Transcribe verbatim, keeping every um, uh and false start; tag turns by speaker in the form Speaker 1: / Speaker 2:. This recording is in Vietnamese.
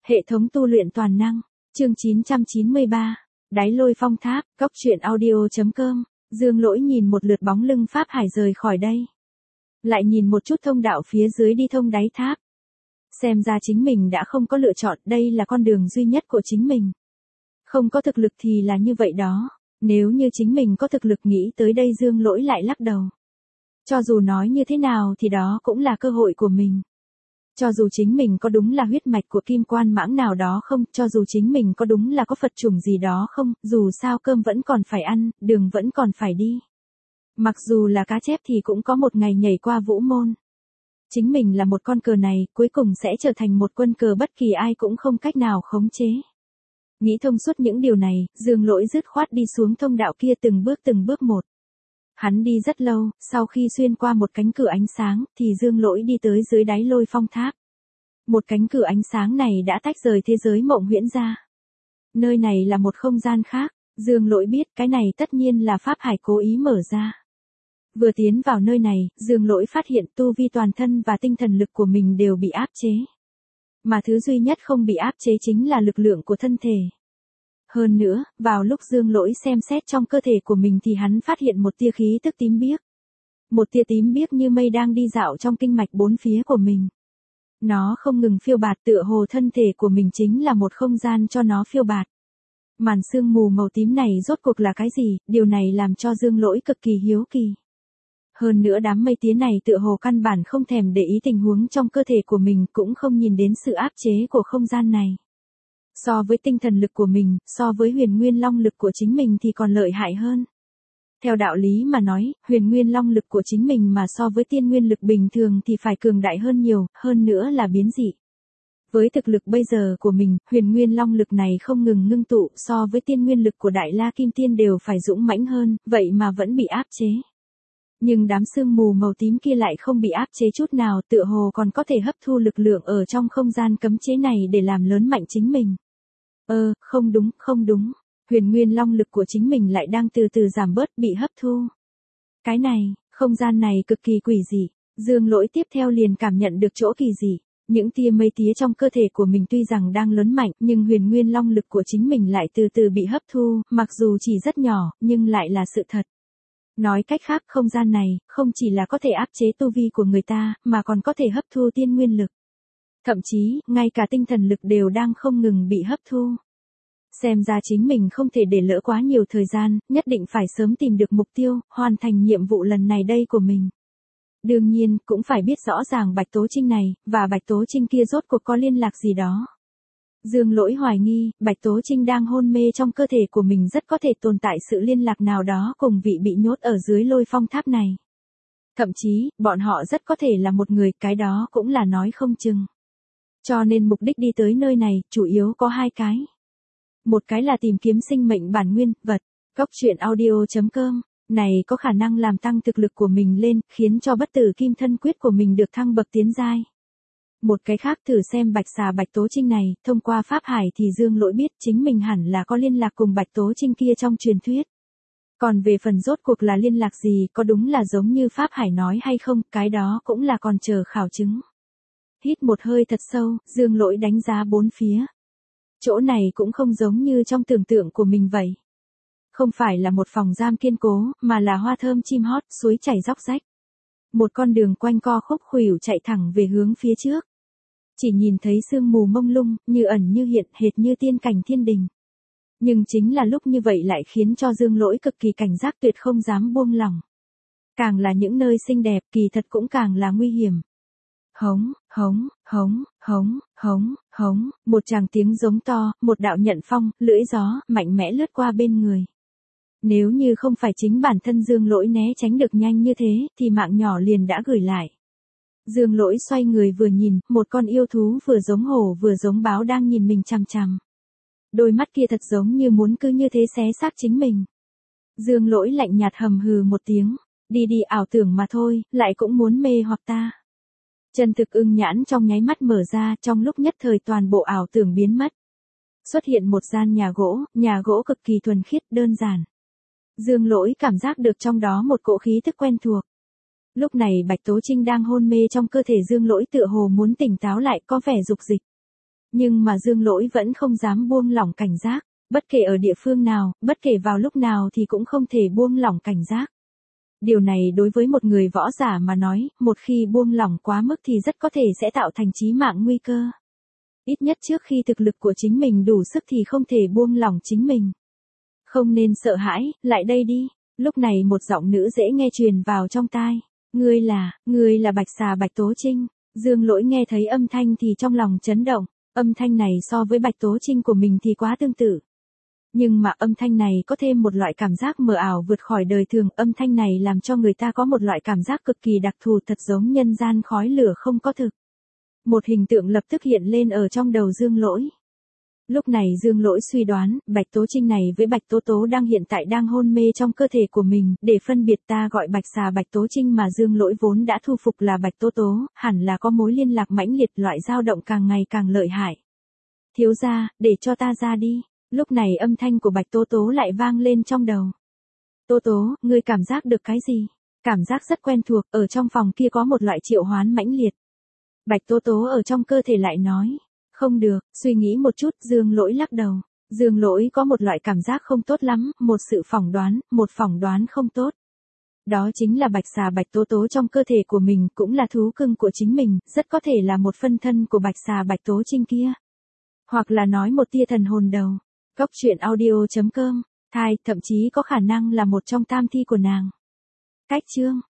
Speaker 1: Hệ thống tu luyện toàn năng, chương chín trăm chín mươi ba, đáy lôi phong tháp, góc truyện audio.com, Dương Lỗi nhìn một lượt bóng lưng Pháp Hải rời khỏi đây. Lại nhìn một chút thông đạo phía dưới đi thông đáy tháp. Xem ra chính mình đã không có lựa chọn, đây là con đường duy nhất của chính mình. Không có thực lực thì là như vậy đó, nếu như chính mình có thực lực nghĩ tới đây Dương Lỗi lại lắc đầu. Cho dù nói như thế nào thì đó cũng là cơ hội của mình. Cho dù chính mình có đúng là huyết mạch của kim quan mãng nào đó không, cho dù chính mình có đúng là có Phật chủng gì đó không, dù sao cơm vẫn còn phải ăn, đường vẫn còn phải đi. Mặc dù là cá chép thì cũng có một ngày nhảy qua vũ môn. Chính mình là một con cờ này, cuối cùng sẽ trở thành một quân cờ bất kỳ ai cũng không cách nào khống chế. Nghĩ thông suốt những điều này, Dương Lỗi dứt khoát đi xuống thông đạo kia từng bước từng bước một. Hắn đi rất lâu, sau khi xuyên qua một cánh cửa ánh sáng, thì Dương Lỗi đi tới dưới đáy lôi phong tháp. Một cánh cửa ánh sáng này đã tách rời thế giới mộng huyễn ra. Nơi này là một không gian khác, Dương Lỗi biết cái này tất nhiên là Pháp Hải cố ý mở ra. Vừa tiến vào nơi này, Dương Lỗi phát hiện tu vi toàn thân và tinh thần lực của mình đều bị áp chế. Mà thứ duy nhất không bị áp chế chính là lực lượng của thân thể. Hơn nữa, vào lúc Dương Lỗi xem xét trong cơ thể của mình thì hắn phát hiện một tia khí tức tím biếc. Một tia tím biếc như mây đang đi dạo trong kinh mạch bốn phía của mình. Nó không ngừng phiêu bạt, tựa hồ thân thể của mình chính là một không gian cho nó phiêu bạt. Màn sương mù màu tím này rốt cuộc là cái gì, điều này làm cho Dương Lỗi cực kỳ hiếu kỳ. Hơn nữa đám mây tía này tựa hồ căn bản không thèm để ý tình huống trong cơ thể của mình, cũng không nhìn đến sự áp chế của không gian này. So với tinh thần lực của mình, so với huyền nguyên long lực của chính mình thì còn lợi hại hơn. Theo đạo lý mà nói, huyền nguyên long lực của chính mình mà so với tiên nguyên lực bình thường thì phải cường đại hơn nhiều, hơn nữa là biến dị. Với thực lực bây giờ của mình, huyền nguyên long lực này không ngừng ngưng tụ, so với tiên nguyên lực của Đại La Kim Tiên đều phải dũng mãnh hơn, vậy mà vẫn bị áp chế. Nhưng đám sương mù màu tím kia lại không bị áp chế chút nào, tựa hồ còn có thể hấp thu lực lượng ở trong không gian cấm chế này để làm lớn mạnh chính mình. Ơ, ờ, không đúng, không đúng. Huyền nguyên long lực của chính mình lại đang từ từ giảm bớt, bị hấp thu. Cái này, không gian này cực kỳ quỷ dị. Dương Lỗi tiếp theo liền cảm nhận được chỗ kỳ dị. Những tia mây tía trong cơ thể của mình tuy rằng đang lớn mạnh, nhưng huyền nguyên long lực của chính mình lại từ từ bị hấp thu, mặc dù chỉ rất nhỏ, nhưng lại là sự thật. Nói cách khác, không gian này, không chỉ là có thể áp chế tu vi của người ta, mà còn có thể hấp thu tiên nguyên lực. Thậm chí, ngay cả tinh thần lực đều đang không ngừng bị hấp thu. Xem ra chính mình không thể để lỡ quá nhiều thời gian, nhất định phải sớm tìm được mục tiêu, hoàn thành nhiệm vụ lần này đây của mình. Đương nhiên, cũng phải biết rõ ràng Bạch Tố Trinh này, và Bạch Tố Trinh kia rốt cuộc có liên lạc gì đó. Dương Lỗi hoài nghi, Bạch Tố Trinh đang hôn mê trong cơ thể của mình rất có thể tồn tại sự liên lạc nào đó cùng vị bị nhốt ở dưới lôi phong tháp này. Thậm chí, bọn họ rất có thể là một người, cái đó cũng là nói không chừng. Cho nên mục đích đi tới nơi này, chủ yếu có hai cái. Một cái là tìm kiếm sinh mệnh bản nguyên, vật, góc truyện audio.com, này có khả năng làm tăng thực lực của mình lên, khiến cho bất tử kim thân quyết của mình được thăng bậc tiến giai. Một cái khác thử xem Bạch Xà Bạch Tố Trinh này, thông qua Pháp Hải thì Dương Lỗi biết chính mình hẳn là có liên lạc cùng Bạch Tố Trinh kia trong truyền thuyết. Còn về phần rốt cuộc là liên lạc gì, có đúng là giống như Pháp Hải nói hay không, cái đó cũng là còn chờ khảo chứng. Hít một hơi thật sâu, Dương Lỗi đánh giá bốn phía. Chỗ này cũng không giống như trong tưởng tượng của mình vậy. Không phải là một phòng giam kiên cố, mà là hoa thơm chim hót, suối chảy róc rách. Một con đường quanh co khúc khuỷu chạy thẳng về hướng phía trước. Chỉ nhìn thấy sương mù mông lung, như ẩn như hiện, hệt như tiên cảnh thiên đình. Nhưng chính là lúc như vậy lại khiến cho Dương Lỗi cực kỳ cảnh giác, tuyệt không dám buông lỏng. Càng là những nơi xinh đẹp, kỳ thật cũng càng là nguy hiểm. Hống, hống, hống, hống, hống, hống, một tràng tiếng giống to, một đạo nhận phong, lưỡi gió, mạnh mẽ lướt qua bên người. Nếu như không phải chính bản thân Dương Lỗi né tránh được nhanh như thế, thì mạng nhỏ liền đã gửi lại. Dương Lỗi xoay người vừa nhìn, một con yêu thú vừa giống hổ vừa giống báo đang nhìn mình chằm chằm. Đôi mắt kia thật giống như muốn cứ như thế xé xác chính mình. Dương Lỗi lạnh nhạt hầm hừ một tiếng, đi đi, ảo tưởng mà thôi, lại cũng muốn mê hoặc ta. Chân thực ưng nhãn trong nháy mắt mở ra, trong lúc nhất thời toàn bộ ảo tưởng biến mất. Xuất hiện một gian nhà gỗ, nhà gỗ cực kỳ thuần khiết, đơn giản. Dương Lỗi cảm giác được trong đó một cỗ khí thức quen thuộc. Lúc này Bạch Tố Trinh đang hôn mê trong cơ thể Dương Lỗi, tựa hồ muốn tỉnh táo lại, có vẻ dục dịch. Nhưng mà Dương Lỗi vẫn không dám buông lỏng cảnh giác, bất kể ở địa phương nào, bất kể vào lúc nào thì cũng không thể buông lỏng cảnh giác. Điều này đối với một người võ giả mà nói, một khi buông lỏng quá mức thì rất có thể sẽ tạo thành chí mạng nguy cơ. Ít nhất trước khi thực lực của chính mình đủ sức thì không thể buông lỏng chính mình. Không nên sợ hãi, lại đây đi. Lúc này một giọng nữ dễ nghe truyền vào trong tai. Ngươi là, ngươi là Bạch Xà Bạch Tố Trinh. Dương Lỗi nghe thấy âm thanh thì trong lòng chấn động. Âm thanh này so với Bạch Tố Trinh của mình thì quá tương tự. Nhưng mà âm thanh này có thêm một loại cảm giác mờ ảo vượt khỏi đời thường. Âm thanh này làm cho người ta có một loại cảm giác cực kỳ đặc thù, thật giống nhân gian khói lửa không có thực. Một hình tượng lập tức hiện lên ở trong đầu Dương Lỗi. Lúc này Dương Lỗi suy đoán, Bạch Tố Trinh này với Bạch Tố Tố đang hiện tại đang hôn mê trong cơ thể của mình, để phân biệt ta gọi Bạch Xà Bạch Tố Trinh mà Dương Lỗi vốn đã thu phục là Bạch Tố Tố, hẳn là có mối liên lạc mãnh liệt, loại dao động càng ngày càng lợi hại. Thiếu gia, để cho ta ra đi. Lúc này âm thanh của Bạch Tố Tố lại vang lên trong đầu. Tố Tố, ngươi cảm giác được cái gì? Cảm giác rất quen thuộc, ở trong phòng kia có một loại triệu hoán mãnh liệt. Bạch Tố Tố ở trong cơ thể lại nói. Không được, suy nghĩ một chút, Dương Lỗi lắc đầu. Dương Lỗi có một loại cảm giác không tốt lắm, một sự phỏng đoán, một phỏng đoán không tốt. Đó chính là Bạch Xà Bạch Tố Tố trong cơ thể của mình, cũng là thú cưng của chính mình, rất có thể là một phân thân của Bạch Xà Bạch Tố Trinh kia. Hoặc là nói một tia thần hồn đầu. Cốc truyện audio chấm com, thai, thậm chí có khả năng là một trong tam thi của nàng. Cách chương